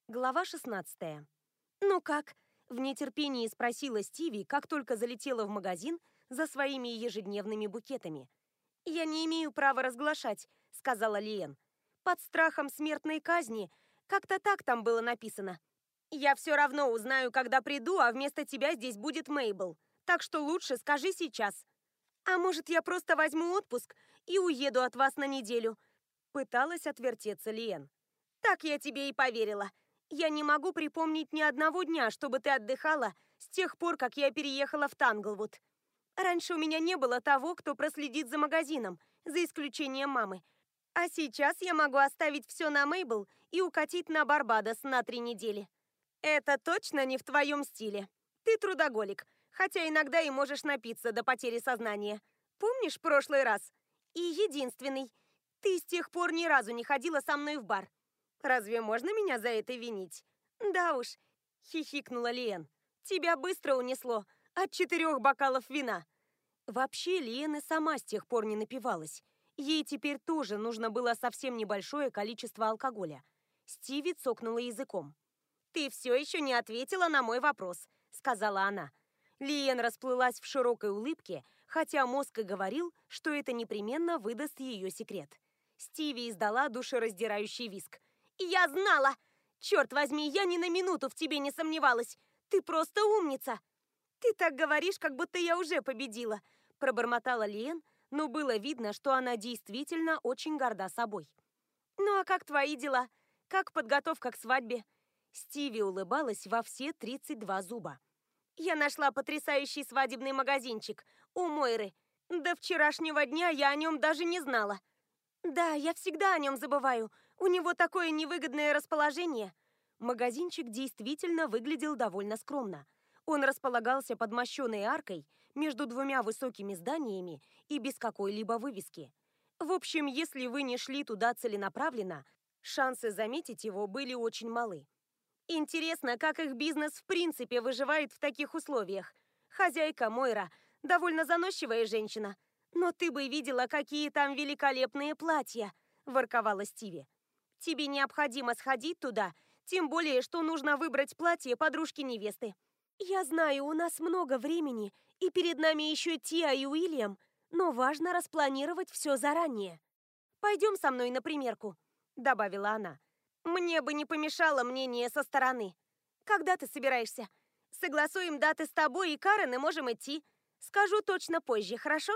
Глава 16. «Ну как?» – в нетерпении спросила Стиви, как только залетела в магазин за своими ежедневными букетами. «Я не имею права разглашать», – сказала Лиэн. «Под страхом смертной казни. Как-то так там было написано. Я все равно узнаю, когда приду, а вместо тебя здесь будет Мейбл. Так что лучше скажи сейчас. А может, я просто возьму отпуск и уеду от вас на неделю?» Пыталась отвертеться Лиэн. «Так я тебе и поверила. Я не могу припомнить ни одного дня, чтобы ты отдыхала с тех пор, как я переехала в Танглвуд. Раньше у меня не было того, кто проследит за магазином, за исключением мамы. А сейчас я могу оставить все на Мейбл и укатить на Барбадос на 3 недели. Это точно не в твоем стиле. Ты трудоголик, хотя иногда и можешь напиться до потери сознания. Помнишь прошлый раз? И единственный. Ты с тех пор ни разу не ходила со мной в бар. Разве можно меня за это винить? Да уж, хихикнула Лиэн. Тебя быстро унесло от 4 бокалов вина. Вообще, Лиэн и сама с тех пор не напивалась. Ей теперь тоже нужно было совсем небольшое количество алкоголя. Стиви цокнула языком. «Ты все еще не ответила на мой вопрос», — сказала она. Лиэн расплылась в широкой улыбке, хотя мозг и говорил, что это непременно выдаст ее секрет. Стиви издала душераздирающий визг. «Я знала! Черт возьми, я ни на минуту в тебе не сомневалась! Ты просто умница!» «Ты так говоришь, как будто я уже победила», – пробормотала Лиэн, но было видно, что она действительно очень горда собой. «Ну а как твои дела? Как подготовка к свадьбе?» Стиви улыбалась во все 32 зуба. «Я нашла потрясающий свадебный магазинчик у Мойры. До вчерашнего дня я о нем даже не знала». «Да, я всегда о нем забываю. У него такое невыгодное расположение». Магазинчик действительно выглядел довольно скромно. Он располагался под мощеной аркой между двумя высокими зданиями и без какой-либо вывески. В общем, если вы не шли туда целенаправленно, шансы заметить его были очень малы. Интересно, как их бизнес в принципе выживает в таких условиях. Хозяйка Мойра довольно заносчивая женщина. Но ты бы видела, какие там великолепные платья, ворковала Стиви. Тебе необходимо сходить туда, тем более, что нужно выбрать платье подружки невесты. Я знаю, у нас много времени, и перед нами еще Тиа и Уильям, но важно распланировать все заранее. Пойдем со мной на примерку, добавила она. Мне бы не помешало мнение со стороны. Когда ты собираешься? Согласуем даты с тобой и Карен, и можем идти. Скажу точно позже, хорошо?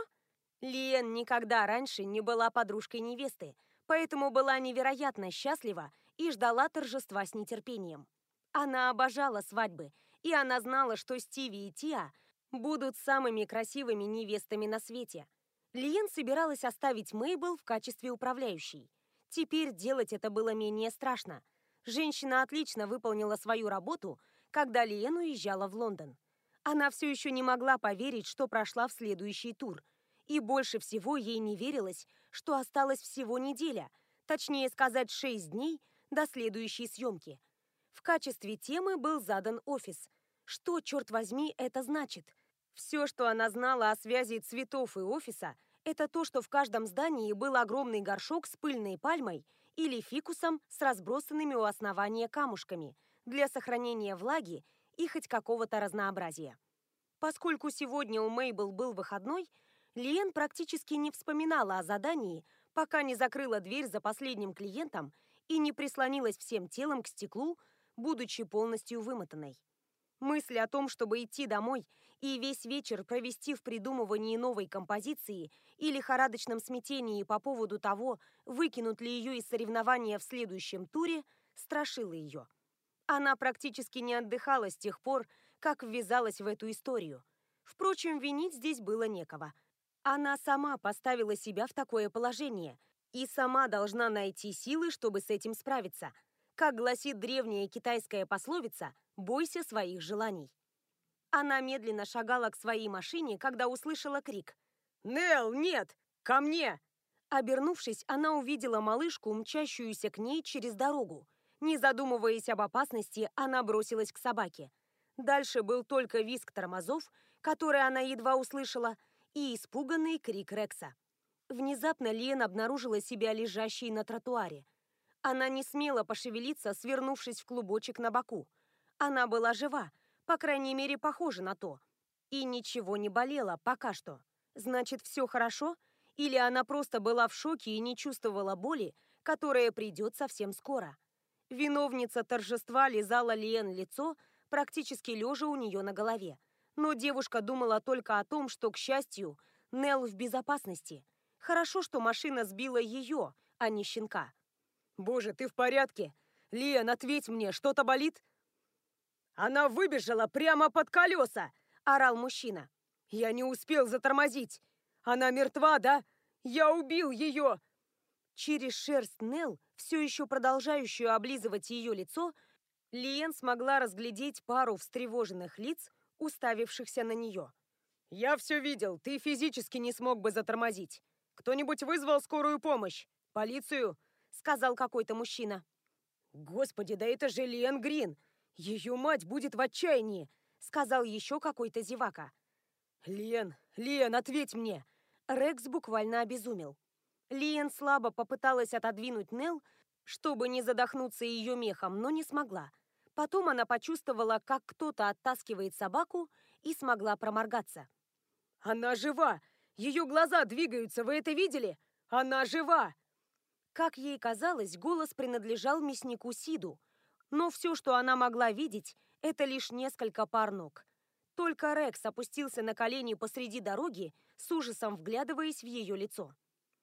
Лиэн никогда раньше не была подружкой невесты, поэтому была невероятно счастлива и ждала торжества с нетерпением. Она обожала свадьбы, и она знала, что Стиви и Тиа будут самыми красивыми невестами на свете. Лиэн собиралась оставить Мейбл в качестве управляющей. Теперь делать это было менее страшно. Женщина отлично выполнила свою работу, когда Лиэн уезжала в Лондон. Она все еще не могла поверить, что прошла в следующий тур. И больше всего ей не верилось, что осталась всего неделя, точнее сказать 6 дней до следующей съемки. В качестве темы был задан офис. Что, черт возьми, это значит? Все, что она знала о связи цветов и офиса, это то, что в каждом здании был огромный горшок с пыльной пальмой или фикусом с разбросанными у основания камушками для сохранения влаги и хоть какого-то разнообразия. Поскольку сегодня у Мейбл был выходной, Лиэн практически не вспоминала о задании, пока не закрыла дверь за последним клиентом и не прислонилась всем телом к стеклу, будучи полностью вымотанной. Мысль о том, чтобы идти домой и весь вечер провести в придумывании новой композиции и лихорадочном смятении по поводу того, выкинут ли ее из соревнования в следующем туре, страшила ее. Она практически не отдыхала с тех пор, как ввязалась в эту историю. Впрочем, винить здесь было некого. Она сама поставила себя в такое положение и сама должна найти силы, чтобы с этим справиться. Как гласит древняя китайская пословица «бойся своих желаний». Она медленно шагала к своей машине, когда услышала крик. «Нелл, нет! Ко мне!» Обернувшись, она увидела малышку, мчащуюся к ней через дорогу. Не задумываясь об опасности, она бросилась к собаке. Дальше был только визг тормозов, который она едва услышала, и испуганный крик Рекса. Внезапно Лиэн обнаружила себя лежащей на тротуаре. Она не смела пошевелиться, свернувшись в клубочек на боку. Она была жива, по крайней мере, похожа на то. И ничего не болело пока что. Значит, все хорошо? Или она просто была в шоке и не чувствовала боли, которая придет совсем скоро? Виновница торжества лизала Лиэн лицо, практически лежа у нее на голове. Но девушка думала только о том, что, к счастью, Нелл в безопасности. Хорошо, что машина сбила ее, а не щенка. «Боже, ты в порядке? Лиэн, ответь мне, что-то болит?» «Она выбежала прямо под колеса!» – орал мужчина. «Я не успел затормозить! Она мертва, да? Я убил ее!» Через шерсть Нелл, все еще продолжающую облизывать ее лицо, Лиэн смогла разглядеть пару встревоженных лиц, уставившихся на нее. «Я все видел, ты физически не смог бы затормозить. Кто-нибудь вызвал скорую помощь? Полицию?» – сказал какой-то мужчина. «Господи, да это же Лиэн Грин! Ее мать будет в отчаянии!» – сказал еще какой-то зевака. Лиэн, ответь мне!» Рекс буквально обезумел. Лиэн слабо попыталась отодвинуть Нелл, чтобы не задохнуться ее мехом, но не смогла. Потом она почувствовала, как кто-то оттаскивает собаку, и смогла проморгаться. «Она жива! Ее глаза двигаются, вы это видели? Она жива!» Как ей казалось, голос принадлежал мяснику Сиду, но все, что она могла видеть, это лишь несколько пар ног. Только Рекс опустился на колени посреди дороги, с ужасом вглядываясь в ее лицо.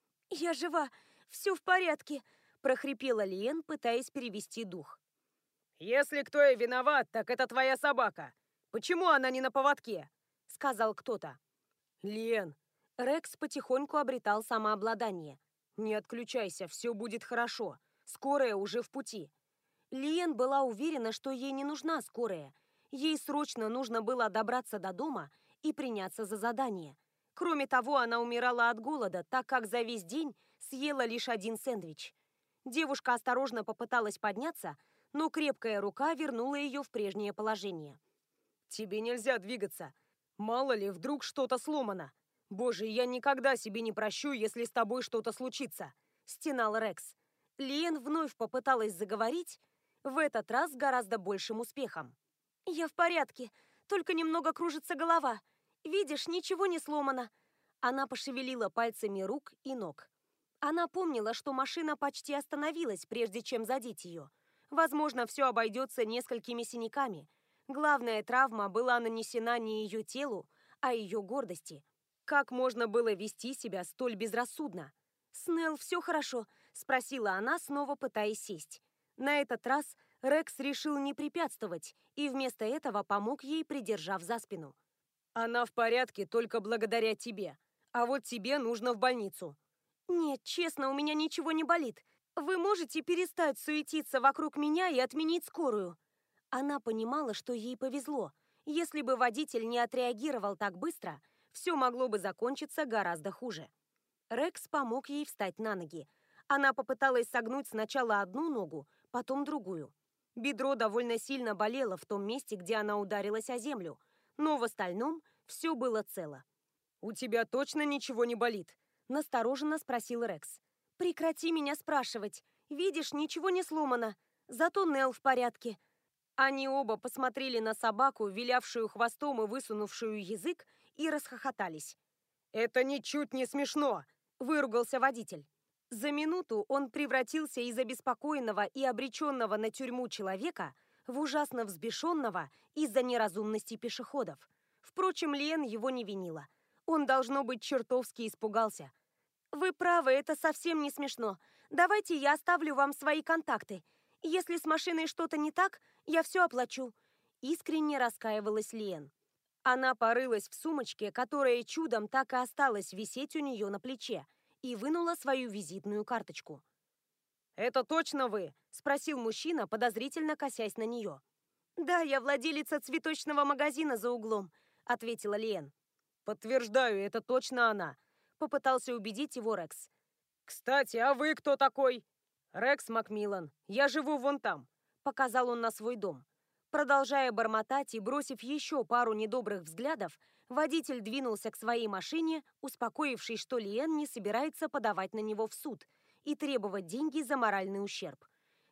«Я жива! Все в порядке!» – прохрипела Лиэн, пытаясь перевести дух. «Если кто и виноват, так это твоя собака. Почему она не на поводке?» – сказал кто-то. «Лиэн!» Рекс потихоньку обретал самообладание. «Не отключайся, все будет хорошо. Скорая уже в пути». Лиэн была уверена, что ей не нужна скорая. Ей срочно нужно было добраться до дома и приняться за задание. Кроме того, она умирала от голода, так как за весь день съела лишь один сэндвич. Девушка осторожно попыталась подняться, но крепкая рука вернула ее в прежнее положение. «Тебе нельзя двигаться. Мало ли, вдруг что-то сломано. Боже, я никогда себе не прощу, если с тобой что-то случится», – стенал Рекс. Лиэн вновь попыталась заговорить, в этот раз с гораздо большим успехом. «Я в порядке, только немного кружится голова. Видишь, ничего не сломано». Она пошевелила пальцами рук и ног. Она помнила, что машина почти остановилась, прежде чем задеть ее. Возможно, все обойдется несколькими синяками. Главная травма была нанесена не ее телу, а ее гордости. Как можно было вести себя столь безрассудно? «С Нелл все хорошо?» – спросила она, снова пытаясь сесть. На этот раз Рекс решил не препятствовать и вместо этого помог ей, придержав за спину. «Она в порядке только благодаря тебе. А вот тебе нужно в больницу». «Нет, честно, у меня ничего не болит. Вы можете перестать суетиться вокруг меня и отменить скорую?» Она понимала, что ей повезло. Если бы водитель не отреагировал так быстро, все могло бы закончиться гораздо хуже. Рекс помог ей встать на ноги. Она попыталась согнуть сначала одну ногу, потом другую. Бедро довольно сильно болело в том месте, где она ударилась о землю, но в остальном все было цело. «У тебя точно ничего не болит?» – настороженно спросил Рекс. «Прекрати меня спрашивать. Видишь, ничего не сломано. Зато Нелл в порядке». Они оба посмотрели на собаку, вилявшую хвостом и высунувшую язык, и расхохотались. «Это ничуть не смешно!» – выругался водитель. За минуту он превратился из обеспокоенного и обреченного на тюрьму человека в ужасно взбешенного из-за неразумности пешеходов. Впрочем, Лиэн его не винила. Он, должно быть, чертовски испугался. «Вы правы, это совсем не смешно. Давайте я оставлю вам свои контакты. Если с машиной что-то не так, я все оплачу». Искренне раскаивалась Лиэн. Она порылась в сумочке, которая чудом так и осталась висеть у нее на плече, и вынула свою визитную карточку. «Это точно вы?» – спросил мужчина, подозрительно косясь на нее. «Да, я владелица цветочного магазина за углом», – ответила Лиэн. «Подтверждаю, это точно она», – попытался убедить его Рекс. «Кстати, а вы кто такой?» «Рекс Макмиллан. Я живу вон там», – показал он на свой дом. Продолжая бормотать и бросив еще пару недобрых взглядов, водитель двинулся к своей машине, успокоившись, что Лиэн не собирается подавать на него в суд и требовать деньги за моральный ущерб.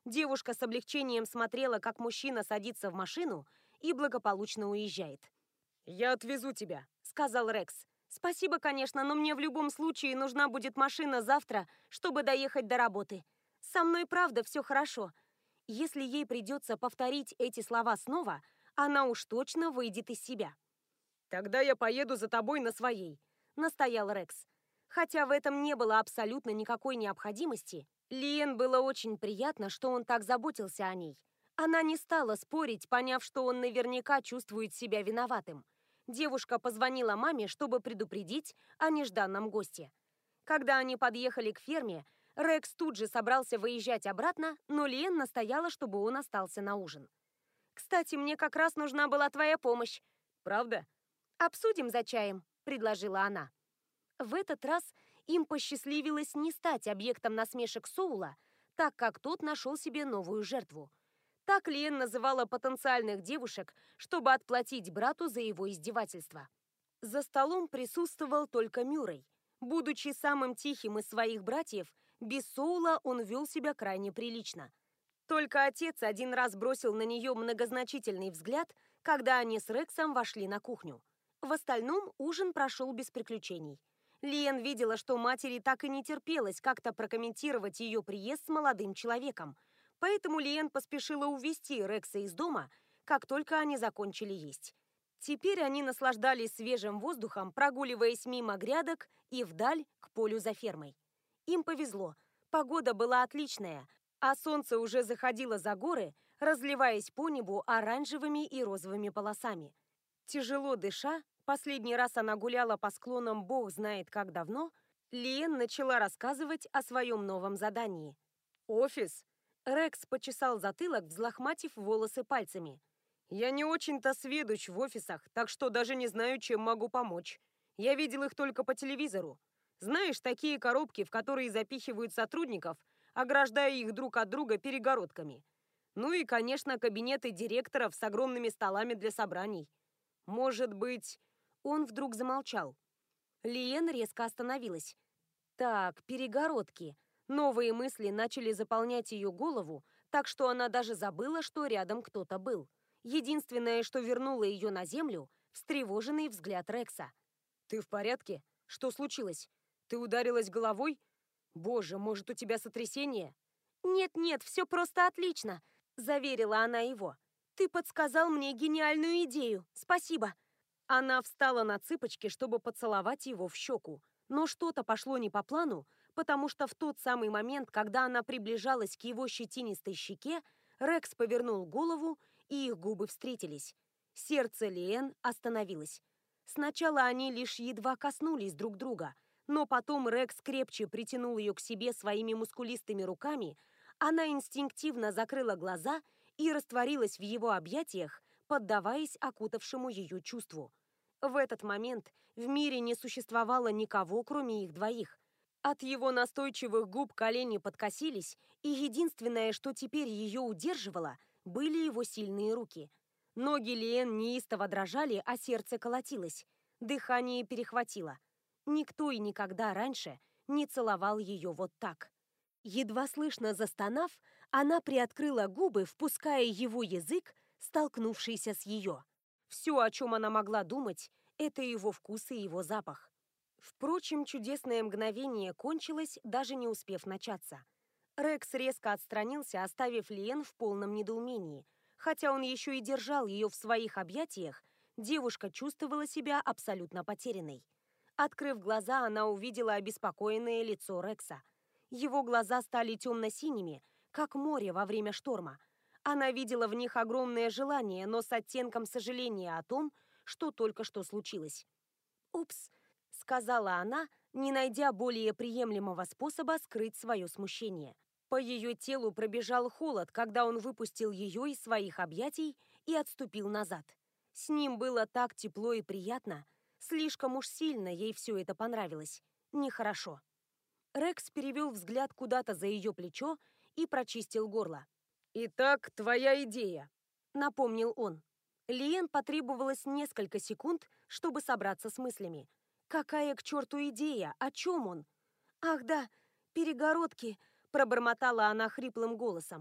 Девушка с облегчением смотрела, как мужчина садится в машину и благополучно уезжает. «Я отвезу тебя», — сказал Рекс. «Спасибо, конечно, но мне в любом случае нужна будет машина завтра, чтобы доехать до работы. Со мной правда все хорошо». Если ей придется повторить эти слова снова, она уж точно выйдет из себя. «Тогда я поеду за тобой на своей», — настоял Рекс. Хотя в этом не было абсолютно никакой необходимости, Лиэн было очень приятно, что он так заботился о ней. Она не стала спорить, поняв, что он наверняка чувствует себя виноватым. Девушка позвонила маме, чтобы предупредить о нежданном госте. Когда они подъехали к ферме, Рекс тут же собрался выезжать обратно, но Лиэн настояла, чтобы он остался на ужин. «Кстати, мне как раз нужна была твоя помощь». «Правда?» «Обсудим за чаем», — предложила она. В этот раз им посчастливилось не стать объектом насмешек Соула, так как тот нашел себе новую жертву. Так Лиэн называла потенциальных девушек, чтобы отплатить брату за его издевательство. За столом присутствовал только Мюррей. Будучи самым тихим из своих братьев, без Соула он вел себя крайне прилично. Только отец один раз бросил на нее многозначительный взгляд, когда они с Рексом вошли на кухню. В остальном ужин прошел без приключений. Лиэн видела, что матери так и не терпелось как-то прокомментировать ее приезд с молодым человеком, поэтому Лиэн поспешила увести Рекса из дома, как только они закончили есть. Теперь они наслаждались свежим воздухом, прогуливаясь мимо грядок и вдаль к полю за фермой. Им повезло, погода была отличная, а солнце уже заходило за горы, разливаясь по небу оранжевыми и розовыми полосами. Тяжело дыша, последний раз она гуляла по склонам бог знает как давно, Лиэн начала рассказывать о своем новом задании. «Офис?» Рекс почесал затылок, взлохматив волосы пальцами. «Я не очень-то сведущ в офисах, так что даже не знаю, чем могу помочь. Я видел их только по телевизору. Знаешь, такие коробки, в которые запихивают сотрудников, ограждая их друг от друга перегородками. Ну и, конечно, кабинеты директоров с огромными столами для собраний. Может быть...» Он вдруг замолчал. Лиэн резко остановилась. «Так, перегородки». Новые мысли начали заполнять ее голову, так что она даже забыла, что рядом кто-то был. Единственное, что вернуло ее на землю, встревоженный взгляд Рекса. «Ты в порядке? Что случилось? Ты ударилась головой? Боже, может, у тебя сотрясение?» «Нет-нет, все просто отлично», — заверила она его. «Ты подсказал мне гениальную идею. Спасибо». Она встала на цыпочки, чтобы поцеловать его в щеку. Но что-то пошло не по плану, потому что в тот самый момент, когда она приближалась к его щетинистой щеке, Рекс повернул голову, и их губы встретились. Сердце Лиэн остановилось. Сначала они лишь едва коснулись друг друга, но потом Рекс крепче притянул ее к себе своими мускулистыми руками, она инстинктивно закрыла глаза и растворилась в его объятиях, поддаваясь окутавшему ее чувству. В этот момент в мире не существовало никого, кроме их двоих. От его настойчивых губ колени подкосились, и единственное, что теперь ее удерживало, были его сильные руки. Ноги Лиэн неистово дрожали, а сердце колотилось. Дыхание перехватило. Никто и никогда раньше не целовал ее вот так. Едва слышно застонав, она приоткрыла губы, впуская его язык, столкнувшийся с ее. Все, о чем она могла думать, это его вкус и его запах. Впрочем, чудесное мгновение кончилось, даже не успев начаться. Рекс резко отстранился, оставив Лиэн в полном недоумении. Хотя он еще и держал ее в своих объятиях, девушка чувствовала себя абсолютно потерянной. Открыв глаза, она увидела обеспокоенное лицо Рекса. Его глаза стали темно-синими, как море во время шторма. Она видела в них огромное желание, но с оттенком сожаления о том, что только что случилось. «Упс», — сказала она, не найдя более приемлемого способа скрыть свое смущение. По ее телу пробежал холод, когда он выпустил ее из своих объятий и отступил назад. С ним было так тепло и приятно, слишком уж сильно ей все это понравилось. Нехорошо. Рекс перевел взгляд куда-то за ее плечо и прочистил горло. «Итак, твоя идея», — напомнил он. Лиэн потребовалось несколько секунд, чтобы собраться с мыслями. Какая к черту идея? О чем он? «Ах да, перегородки», — пробормотала она хриплым голосом.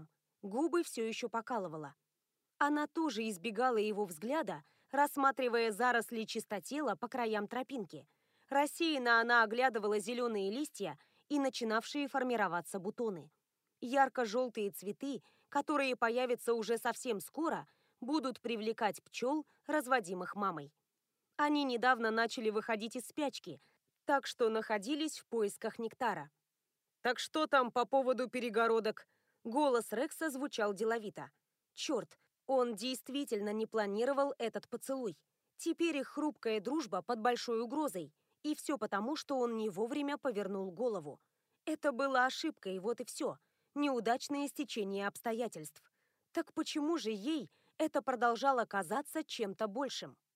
губы все еще покалывало. Она тоже избегала его взгляда, рассматривая заросли чистотела по краям тропинки. Рассеянно она оглядывала зеленые листья и начинавшие формироваться бутоны. Ярко-желтые цветы, которые появятся уже совсем скоро, будут привлекать пчел, разводимых мамой. Они недавно начали выходить из спячки, так что находились в поисках нектара. «Так что там по поводу перегородок?» Голос Рекса звучал деловито. Черт, он действительно не планировал этот поцелуй. Теперь их хрупкая дружба под большой угрозой. И все потому, что он не вовремя повернул голову. Это было ошибкой, вот и все. Неудачное стечение обстоятельств. Так почему же ей это продолжало казаться чем-то большим?